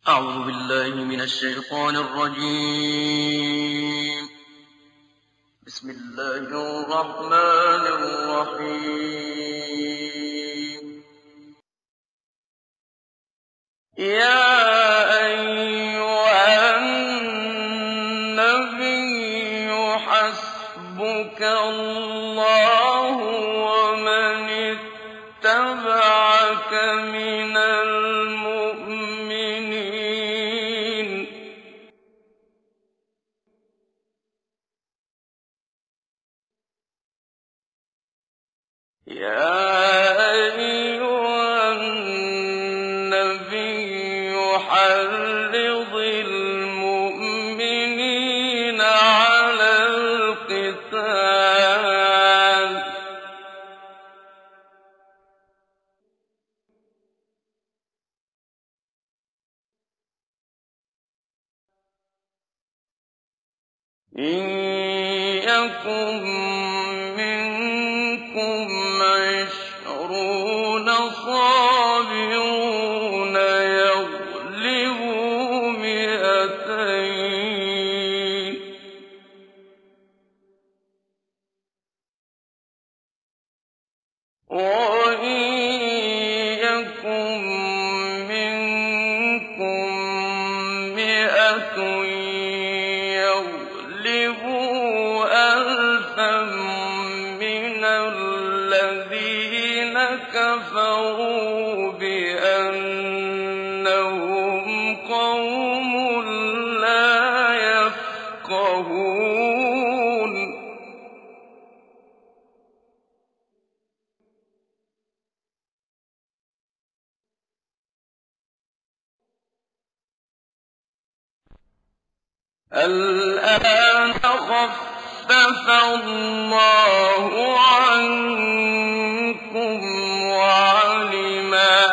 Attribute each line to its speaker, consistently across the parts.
Speaker 1: أعوذ بالله من الشيطان الرجيم. بسم الله الرحمن الرحيم. يا أيها النبي حسبك الله ومن اتبعك من المؤمنين. يا أيها النبي حرض المؤمنين على القتال إن يكن منكم 20 صابرون يغلبوا 200 وإن يكن منكم 100 يغلبوا 1000 من الذين كفروا بأنهم قوم لا يفقهون. الآن خفف الله عنكم وعلم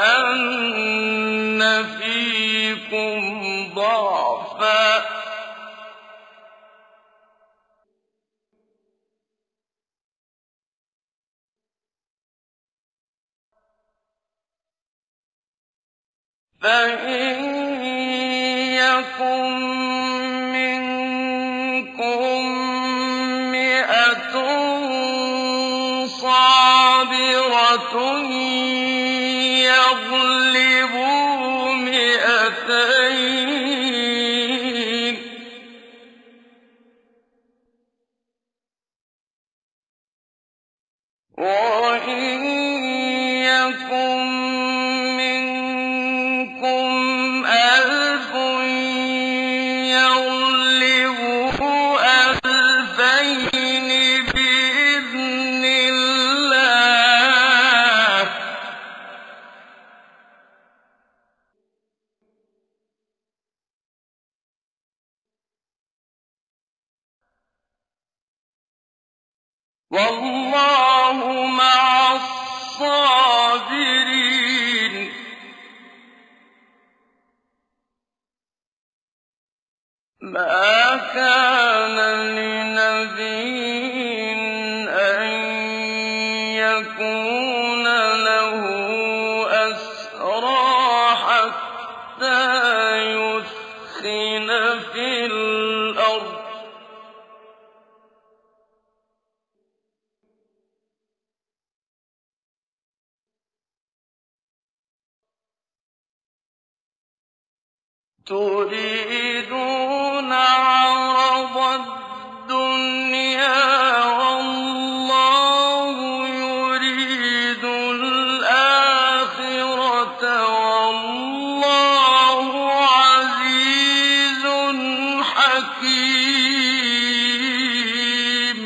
Speaker 1: أن فيكم ضعفا فإن يكن منكم 100 صابرة يغلبوا 200 وإن يكن منكم 1000 يغلبوا 2000 بإذن الله والله مع الصابرين. ما كان لنبي أن يكون له أسرى حتى يثخن في الأرض تريدون عرض الدنيا والله يريد الآخرة والله عزيز حكيم.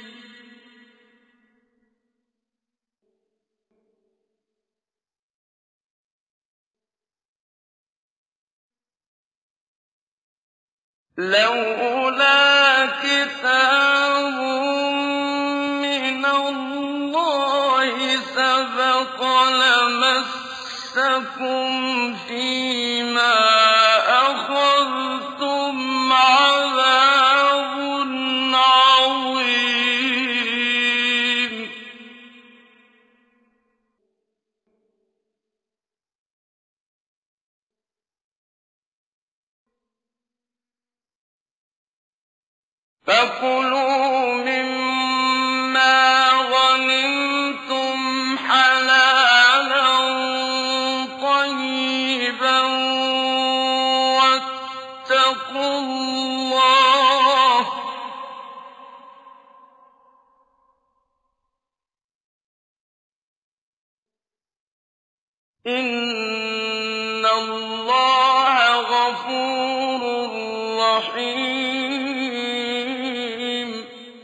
Speaker 1: لولا كتاب من الله سبق لمسكم فيما أخذتم عذاب عظيم. فَكُلُوا مِمَّا غَنِمْتُمْ حَلَالًا طَيِّبًا وَاتَّقُوا اللَّهَ ۚ إِنَّ اللَّهَ غَفُورٌ رَّحِيمٌ.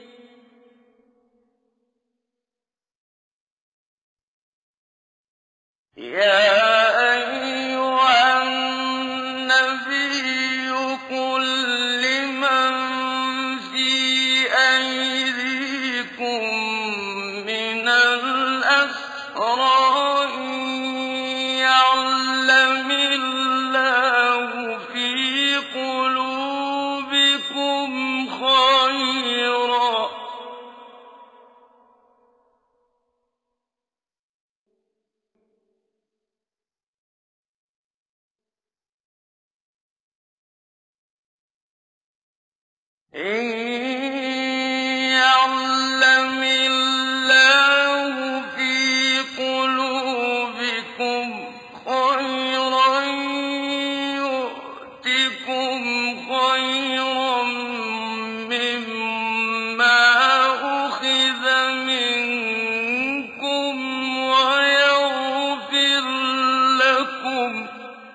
Speaker 1: يَا أَيُّهَا النَّبِيُّ قُل لِّمَن فِي أَيْدِيكُم مِّنَ الْأَسْرَىٰ إِن يَعْلَمِ اللَّهُ فِي قُلُوبِكُمْ خَيْرًا يُؤْتِكُمْ خَيْرًا مِّمَّا أُخِذَ مِنكُمْ وَيَغْفِرْ لَكُمْ ۗ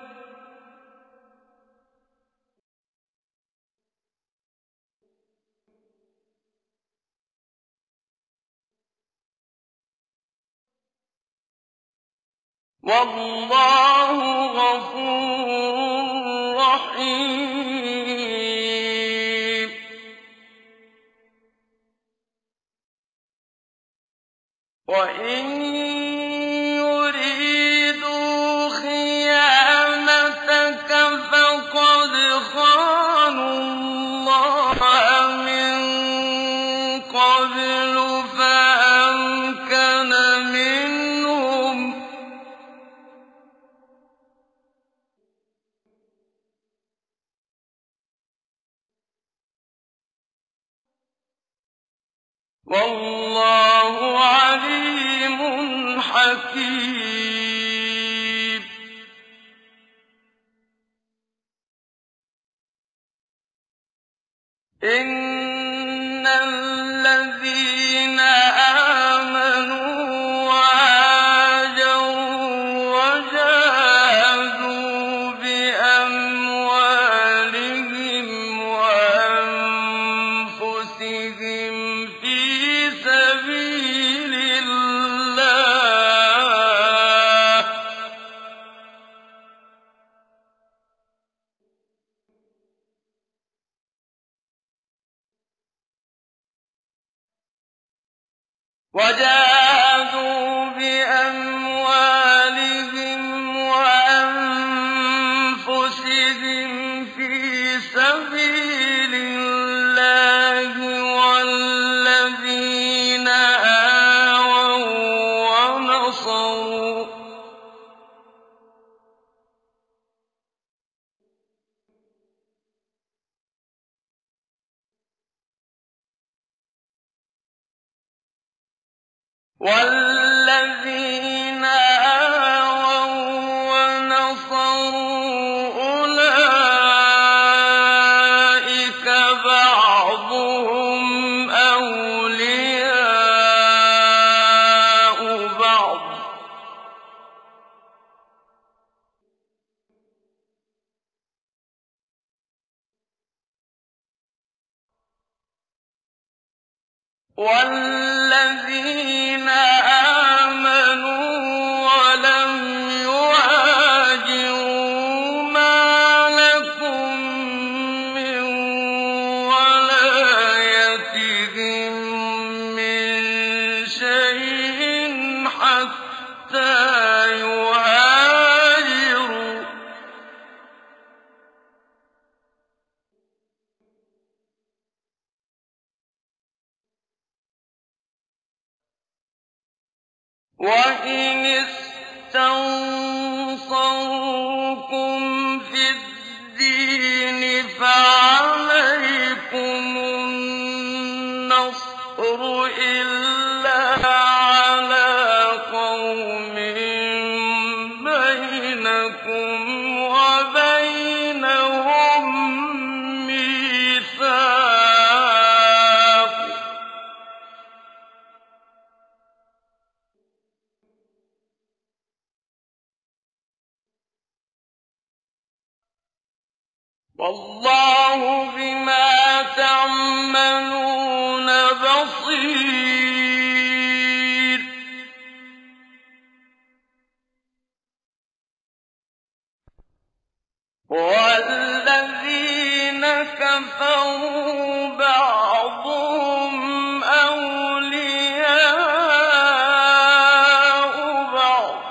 Speaker 1: وَاللَّهُ غَفُورٌ رَّحِيمٌ. وَإِن يُرِيدُوا خِيَانَتَكَ فَقَدْ خَانُوا اللَّهَ مِن قَبْلُ فَأَمْكَنَ مِنْهُمْ ۗ وَاللَّهُ عَلِيمٌ حَكِيمٌ. إِنَّ الَّذِينَ آمَنُوا وَهَاجَرُوا وَجَاهَدُوا بِأَمْوَالِهِمْ وَأَنفُسِهِمْ فِي سَبِيلِ اللَّهِ وَالَّذِينَ آوَوا وَّنَصَرُوا أُولَٰئِكَ بَعْضُهُمْ أَوْلِيَاءُ بَعْضٍ ۚ وَالَّذِينَ آمَنُوا وَلَمْ يُهَاجِرُوا مَا لَكُم مِّن وَلَايَتِهِم مِّن شَيْءٍ حَتَّىٰ يُهَاجِرُوا ۚ بينكم وبينهم ميثاق والله بما تعملون بصير والذين كفروا بعضهم أولياء بعض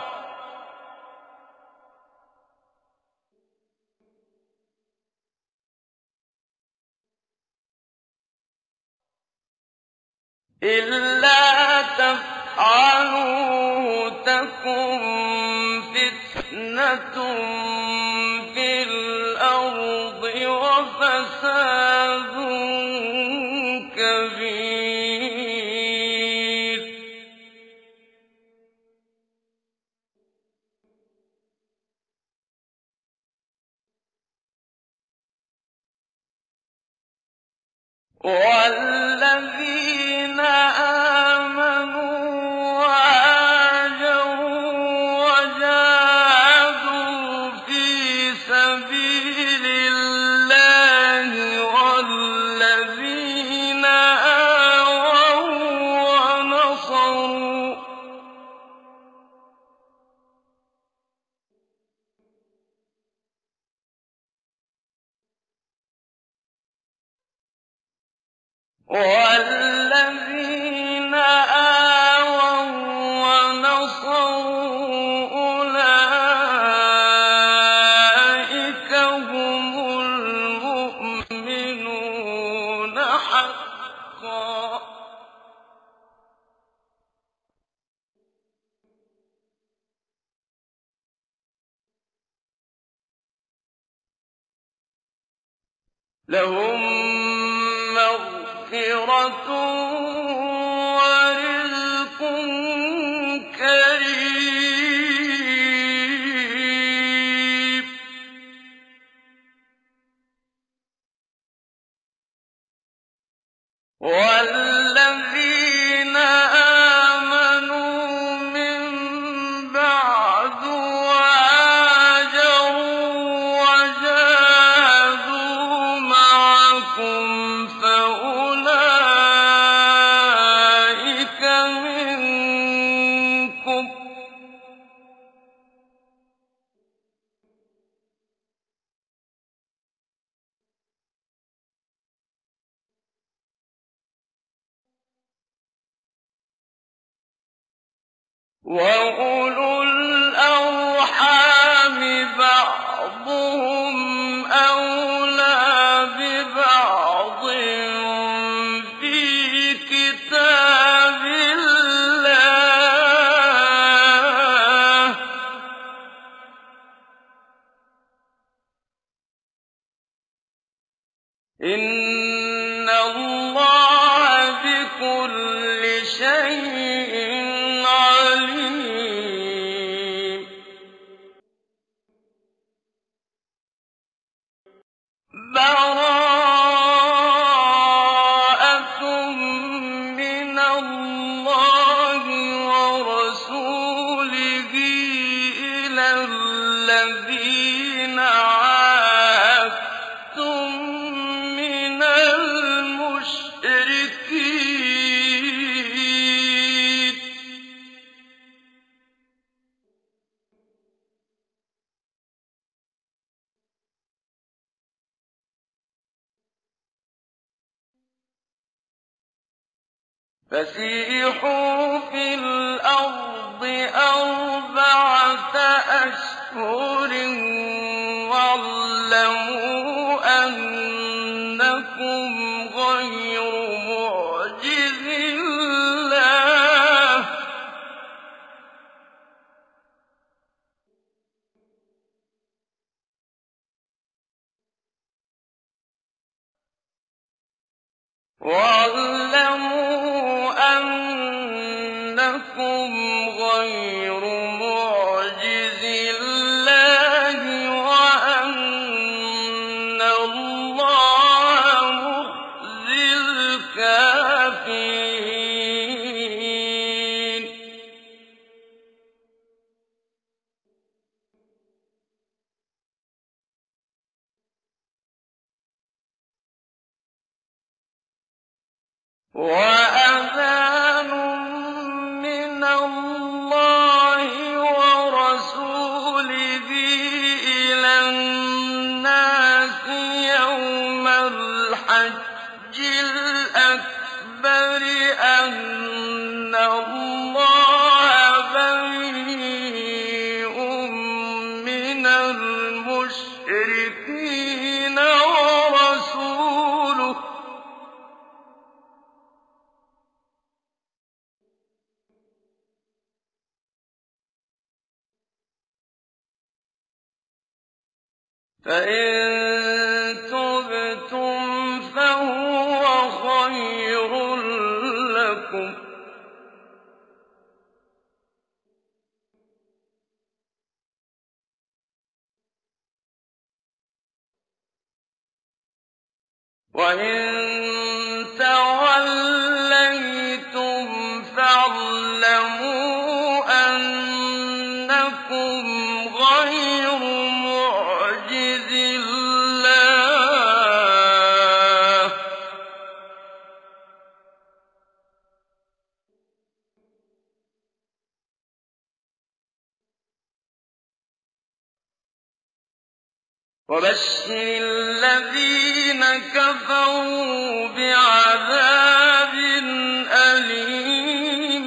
Speaker 1: إلا تفعلوه تكن فتنة في الأرض وفساد كبير والذين آمنوا وهاجروا وجاهدوا في سبيل الله والذين آووا ونصروا أولئك هم المؤمنون حقا لهم مغفرة ورزق كريم والذين آمنوا من بعد وهاجروا وجاهدوا معكم فأولئك منكم وأولو الأرحام بعضهم أولى ببعض في كتاب الله إن الله بكل شيء عليم براءة من الله ورسوله إلى الذين عاهدتم من المشركين فسيحوا في الأرض أربعة أشهر واعلموا أنكم غير معجز الله غير معجز الله وَأَذَانٌ مِّنَ اللَّهِ وَرَسُولِهِ إِلَى النَّاسِ يَوْمَ الْحَجِّ الْأَكْبَرِ أَنَّ اللَّهَ بَرِيءٌ مِّنَ الْمُشْرِكِينَ وَرَسُولُهُ ۚ فَإِن تُبْتُمْ فَهُوَ خَيْرٌ لَّكُمْ ۖ وَإِن تَوَلَّيْتُمْ فَاعْلَمُوا أَنَّكُمْ غَيْرُ مُعْجِزِي اللَّهِ ۗ وَبَشِّرِ الَّذِينَ كَفَرُوا بِعَذَابٍ أَلِيمٍ.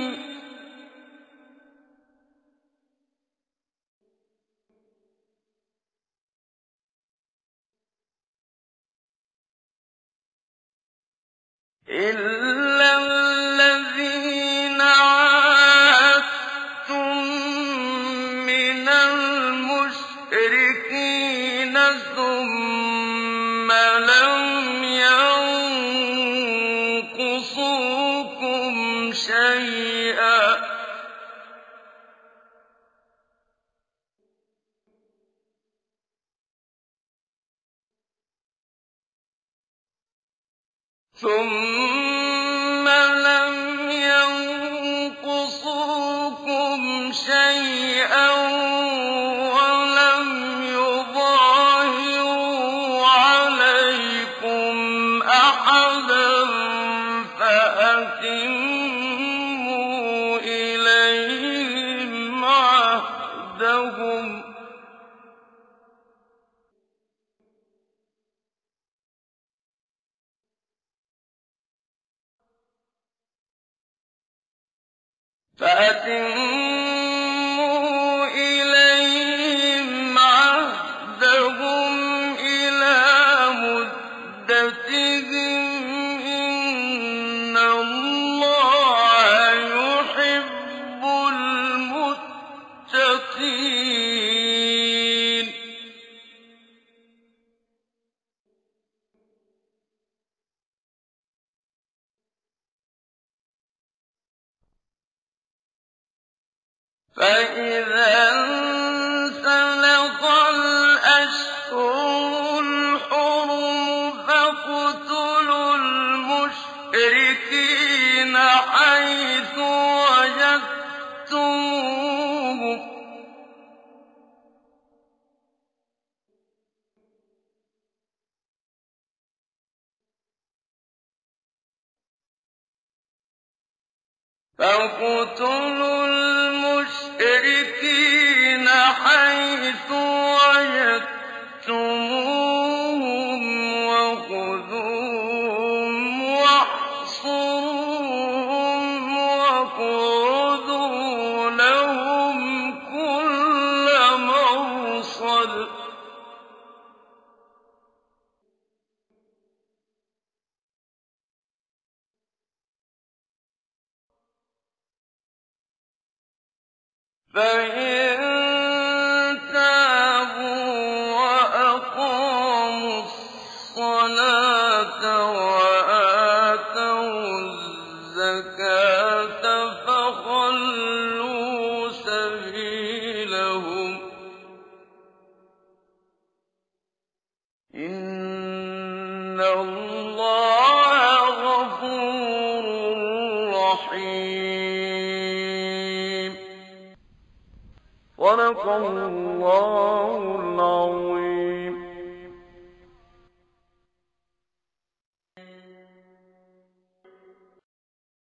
Speaker 1: إِلَّا الَّذِينَ عَاهَدتُّم مِّنَ الْمُشْرِكِينَ ثُمَّ لَمْ يَنقُصُوكُمْ شَيْئًا وَلَمْ يُظَاهِرُوا عَلَيْكُمْ أَحَدًا فَأَتِمُّوا إِلَيْهِمْ عَهْدَهُمْ ۖ إِلَىٰ مُدَّتِهِمْ ۖ إِنَّ اللَّهَ يُحِبُّ الْمُتَّقِينَ. فَإِذَا انسَلَخَ الْأَشْهُرُ الْحُرُمُ فَاقْتُلُوا الْمُشْرِكِينَ حَيْثُ وَجَدتُّمُوهُمْ ۖ وَخُذُوهُمْ وَاحْصُرُوهُمْ وَاقْعُدُوا لَهُمْ كُلَّ مَرْصَدٍ فَإِن تَابُوا وَأَقَامُوا الصَّلَاةَ وَآتَوُا الزَّكَاةَ فَخَلُّوا سَبِيلَهُمْ ۚ إِنَّ اللَّهَ غَفُورٌ رَّحِيمٌ. صدق الله العظيم.